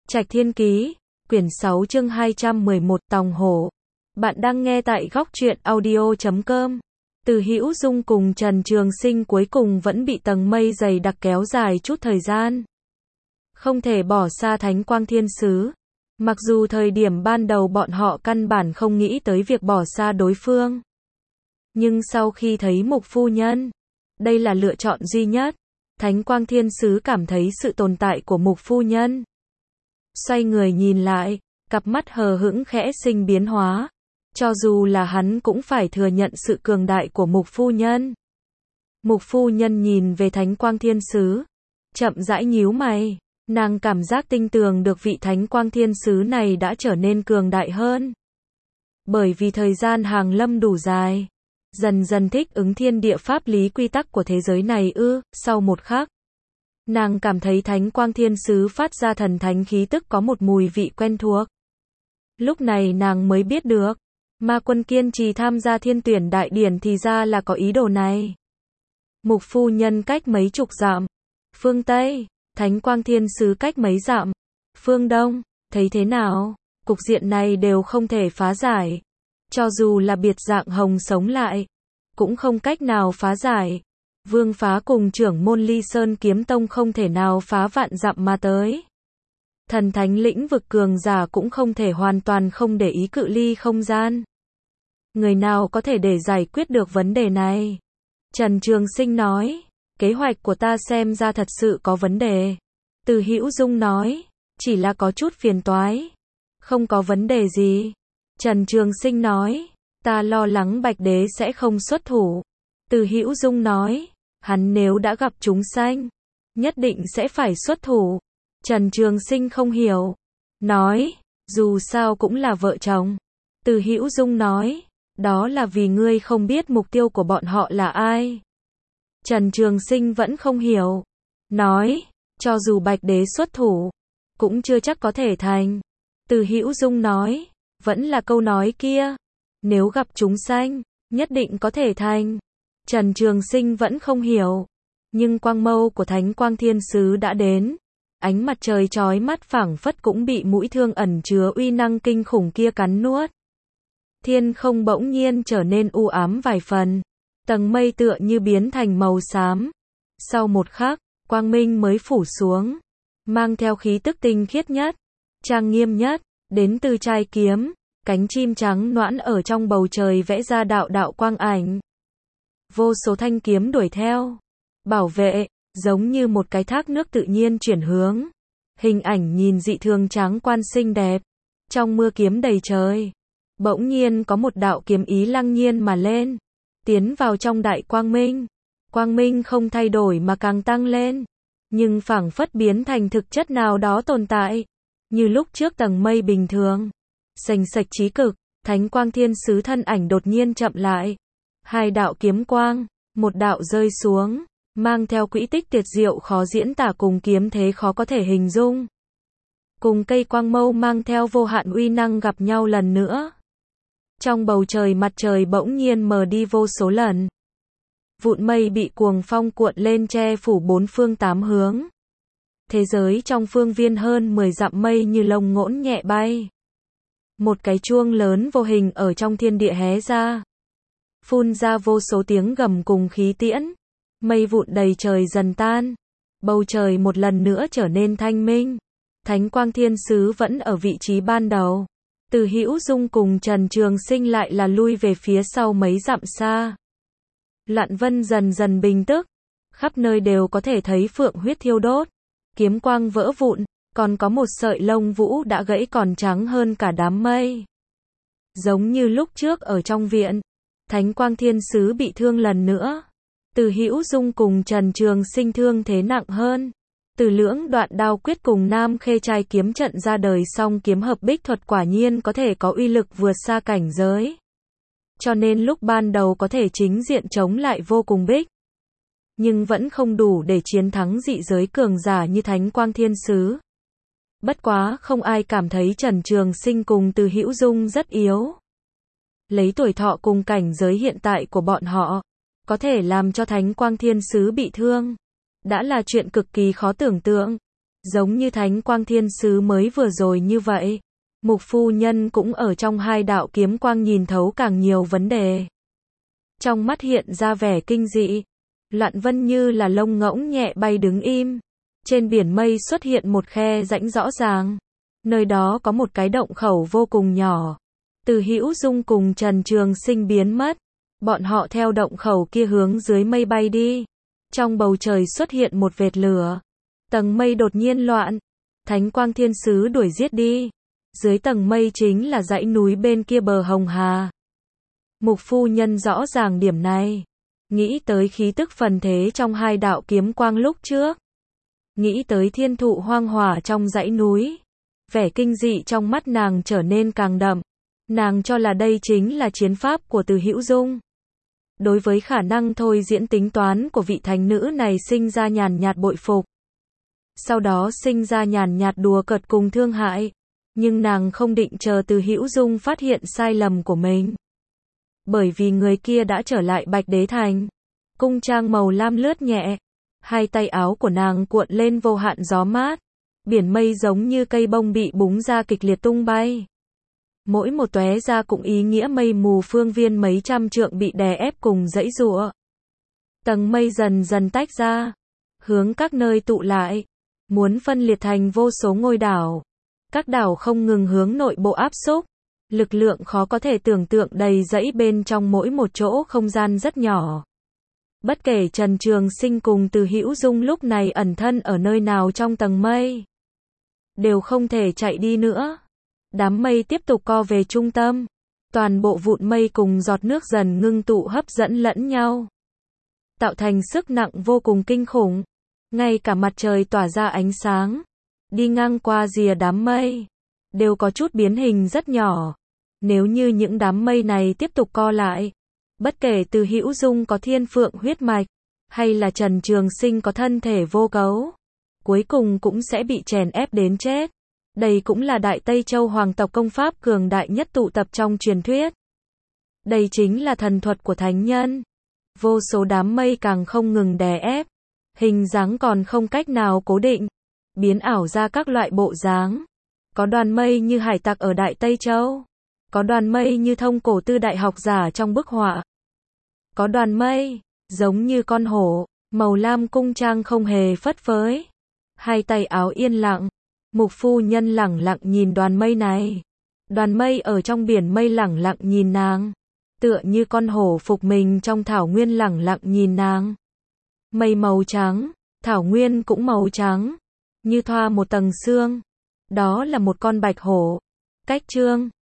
Trạch Thiên Ký, quyển 6 chương 211 Tòng Hổ. Bạn đang nghe tại góc truyện audio.com. Từ Hữu Dung cùng Trần Trường Sinh cuối cùng vẫn bị tầng mây dày đặc kéo dài chút thời gian. Không thể bỏ xa Thánh Quang Thiên Sứ. Mặc dù thời điểm ban đầu bọn họ căn bản không nghĩ tới việc bỏ xa đối phương. Nhưng sau khi thấy Mục Phu Nhân, đây là lựa chọn duy nhất. Thánh Quang Thiên Sứ cảm thấy sự tồn tại của Mục Phu Nhân. Xoay người nhìn lại, cặp mắt hờ hững khẽ sinh biến hóa. Cho dù là hắn cũng phải thừa nhận sự cường đại của Mục Phu Nhân. Mục Phu Nhân nhìn về Thánh Quang Thiên Sứ, chậm rãi nhíu mày. Nàng cảm giác tinh tường được vị Thánh Quang Thiên Sứ này đã trở nên cường đại hơn. Bởi vì thời gian hàng lâm đủ dài, dần dần thích ứng thiên địa pháp lý quy tắc của thế giới này sau một khắc. Nàng cảm thấy Thánh Quang Thiên Sứ phát ra thần thánh khí tức có một mùi vị quen thuộc. Lúc này nàng mới biết được, Ma Quân kiên trì tham gia thiên tuyển đại điển thì ra là có ý đồ này. Mục Phu Nhân cách mấy chục dặm, phương Tây, Thánh Quang Thiên Sứ cách mấy dặm, phương Đông, thấy thế nào, cục diện này đều không thể phá giải. Cho dù là biệt dạng hồng sống lại, cũng không cách nào phá giải. Vương Phá cùng trưởng môn Ly Sơn Kiếm Tông không thể nào phá vạn dặm mà tới. Thần thánh lĩnh vực cường giả cũng không thể hoàn toàn không để ý cự ly không gian. Người nào có thể để giải quyết được vấn đề này? Trần Trường Sinh nói, kế hoạch của ta xem ra thật sự có vấn đề. Từ Hữu Dung nói, chỉ là có chút phiền toái. Không có vấn đề gì. Trần Trường Sinh nói, ta lo lắng Bạch Đế sẽ không xuất thủ. Từ Hữu Dung nói, hắn nếu đã gặp chúng sanh, nhất định sẽ phải xuất thủ. Trần Trường Sinh không hiểu, nói, dù sao cũng là vợ chồng. Từ Hữu Dung nói, đó là vì ngươi không biết mục tiêu của bọn họ là ai. Trần Trường Sinh vẫn không hiểu, nói, cho dù Bạch Đế xuất thủ, cũng chưa chắc có thể thành. Từ Hữu Dung nói, vẫn là câu nói kia, nếu gặp chúng sanh, nhất định có thể thành. Trần Trường Sinh vẫn không hiểu, nhưng quang mâu của Thánh Quang Thiên Sứ đã đến. Ánh mặt trời chói mắt phảng phất cũng bị mũi thương ẩn chứa uy năng kinh khủng kia cắn nuốt. Thiên không bỗng nhiên trở nên u ám vài phần, tầng mây tựa như biến thành màu xám. Sau một khắc, quang minh mới phủ xuống, mang theo khí tức tinh khiết nhất, trang nghiêm nhất, đến từ trai kiếm, cánh chim trắng noãn ở trong bầu trời vẽ ra đạo đạo quang ảnh. Vô số thanh kiếm đuổi theo, bảo vệ, giống như một cái thác nước tự nhiên chuyển hướng. Hình ảnh nhìn dị thường trắng quan xinh đẹp, trong mưa kiếm đầy trời. Bỗng nhiên có một đạo kiếm ý lăng nhiên mà lên, tiến vào trong đại quang minh. Quang minh không thay đổi mà càng tăng lên, nhưng phảng phất biến thành thực chất nào đó tồn tại, như lúc trước tầng mây bình thường. Sành sạch chí cực, Thánh Quang Thiên Sứ thân ảnh đột nhiên chậm lại. Hai đạo kiếm quang, một đạo rơi xuống, mang theo quỹ tích tuyệt diệu khó diễn tả cùng kiếm thế khó có thể hình dung. Cùng cây quang mâu mang theo vô hạn uy năng gặp nhau lần nữa. Trong bầu trời mặt trời bỗng nhiên mờ đi vô số lần. Vụn mây bị cuồng phong cuộn lên che phủ bốn phương tám hướng. Thế giới trong phương viên hơn 10 dặm mây như lông ngỗng nhẹ bay. Một cái chuông lớn vô hình ở trong thiên địa hé ra, phun ra vô số tiếng gầm cùng khí tiễn. Mây vụn đầy trời dần tan, bầu trời một lần nữa trở nên thanh minh. Thánh Quang Thiên Sứ vẫn ở vị trí ban đầu. Từ Hữu Dung cùng Trần Trường Sinh lại là lui về phía sau mấy dặm xa. Loạn vân dần dần bình tức, khắp nơi đều có thể thấy phượng huyết thiêu đốt, kiếm quang vỡ vụn, còn có một sợi lông vũ đã gãy còn trắng hơn cả đám mây. Giống như lúc trước ở trong viện, Thánh Quang Thiên Sứ bị thương lần nữa. Từ Hữu Dung cùng Trần Trường Sinh thương thế nặng hơn. Từ Lưỡng Đoạn Đao Quyết cùng Nam Khê Trai kiếm trận ra đời song kiếm hợp bích thuật quả nhiên có thể có uy lực vượt xa cảnh giới. Cho nên lúc ban đầu có thể chính diện chống lại vô cùng bích, nhưng vẫn không đủ để chiến thắng dị giới cường giả như Thánh Quang Thiên Sứ. Bất quá không ai cảm thấy Trần Trường Sinh cùng Từ Hữu Dung rất yếu. Lấy tuổi thọ cùng cảnh giới hiện tại của bọn họ, có thể làm cho Thánh Quang Thiên Sứ bị thương, đã là chuyện cực kỳ khó tưởng tượng. Giống như Thánh Quang Thiên Sứ mới vừa rồi như vậy, Mục phu nhân cũng ở trong hai đạo kiếm quang nhìn thấu càng nhiều vấn đề. Trong mắt hiện ra vẻ kinh dị, Loạn Vân như là lông ngỗng nhẹ bay đứng im. Trên biển mây xuất hiện một khe rãnh rõ ràng. Nơi đó có một cái động khẩu vô cùng nhỏ. Từ Hữu Dung cùng Trần Trường Sinh biến mất. Bọn họ theo động khẩu kia hướng dưới mây bay đi. Trong bầu trời xuất hiện một vệt lửa. Tầng mây đột nhiên loạn. Thánh Quang Thiên Sứ đuổi giết đi. Dưới tầng mây chính là dãy núi bên kia bờ Hồng Hà. Mục phu nhân rõ ràng điểm này. Nghĩ tới khí tức phần thế trong hai đạo kiếm quang lúc trước. Nghĩ tới thiên thụ hoang hỏa trong dãy núi. Vẻ kinh dị trong mắt nàng trở nên càng đậm. Nàng cho là đây chính là chiến pháp của Từ Hữu Dung. Đối với khả năng thôi diễn tính toán của vị thánh nữ này sinh ra nhàn nhạt bội phục. Sau đó sinh ra nhàn nhạt đùa cợt cùng thương hại. Nhưng nàng không định chờ Từ Hữu Dung phát hiện sai lầm của mình. Bởi vì người kia đã trở lại Bạch Đế Thành. Cung trang màu lam lướt nhẹ. Hai tay áo của nàng cuộn lên vô hạn gió mát. Biển mây giống như cây bông bị búng ra kịch liệt tung bay. Mỗi một tóe ra cũng ý nghĩa mây mù phương viên mấy trăm trượng bị đè ép cùng dãy giụa. Tầng mây dần dần tách ra. Hướng các nơi tụ lại. Muốn phân liệt thành vô số ngôi đảo. Các đảo không ngừng hướng nội bộ áp xúc. Lực lượng khó có thể tưởng tượng đầy dẫy bên trong mỗi một chỗ không gian rất nhỏ. Bất kể Trần Trường Sinh cùng Từ Hữu Dung lúc này ẩn thân ở nơi nào trong tầng mây, đều không thể chạy đi nữa. Đám mây tiếp tục co về trung tâm. Toàn bộ vụn mây cùng giọt nước dần ngưng tụ hấp dẫn lẫn nhau. Tạo thành sức nặng vô cùng kinh khủng. Ngay cả mặt trời tỏa ra ánh sáng. Đi ngang qua rìa đám mây. Đều có chút biến hình rất nhỏ. Nếu như những đám mây này tiếp tục co lại. Bất kể Từ Hữu Dung có thiên phượng huyết mạch. Hay là Trần Trường Sinh có thân thể vô cấu. Cuối cùng cũng sẽ bị chèn ép đến chết. Đây cũng là Đại Tây Châu hoàng tộc công pháp cường đại nhất tụ tập trong truyền thuyết. Đây chính là thần thuật của thánh nhân. Vô số đám mây càng không ngừng đè ép. Hình dáng còn không cách nào cố định. Biến ảo ra các loại bộ dáng. Có đoàn mây như hải tặc ở Đại Tây Châu. Có đoàn mây như thông cổ tư đại học giả trong bức họa. Có đoàn mây, giống như con hổ, màu lam cung trang không hề phất phới. Hai tay áo yên lặng. Mục phu nhân lẳng lặng nhìn đoàn mây này. Đoàn mây ở trong biển mây lẳng lặng nhìn nàng. Tựa như con hổ phục mình trong thảo nguyên lẳng lặng nhìn nàng. Mây màu trắng, thảo nguyên cũng màu trắng. Như thoa một tầng sương. Đó là một con bạch hổ. Cách chương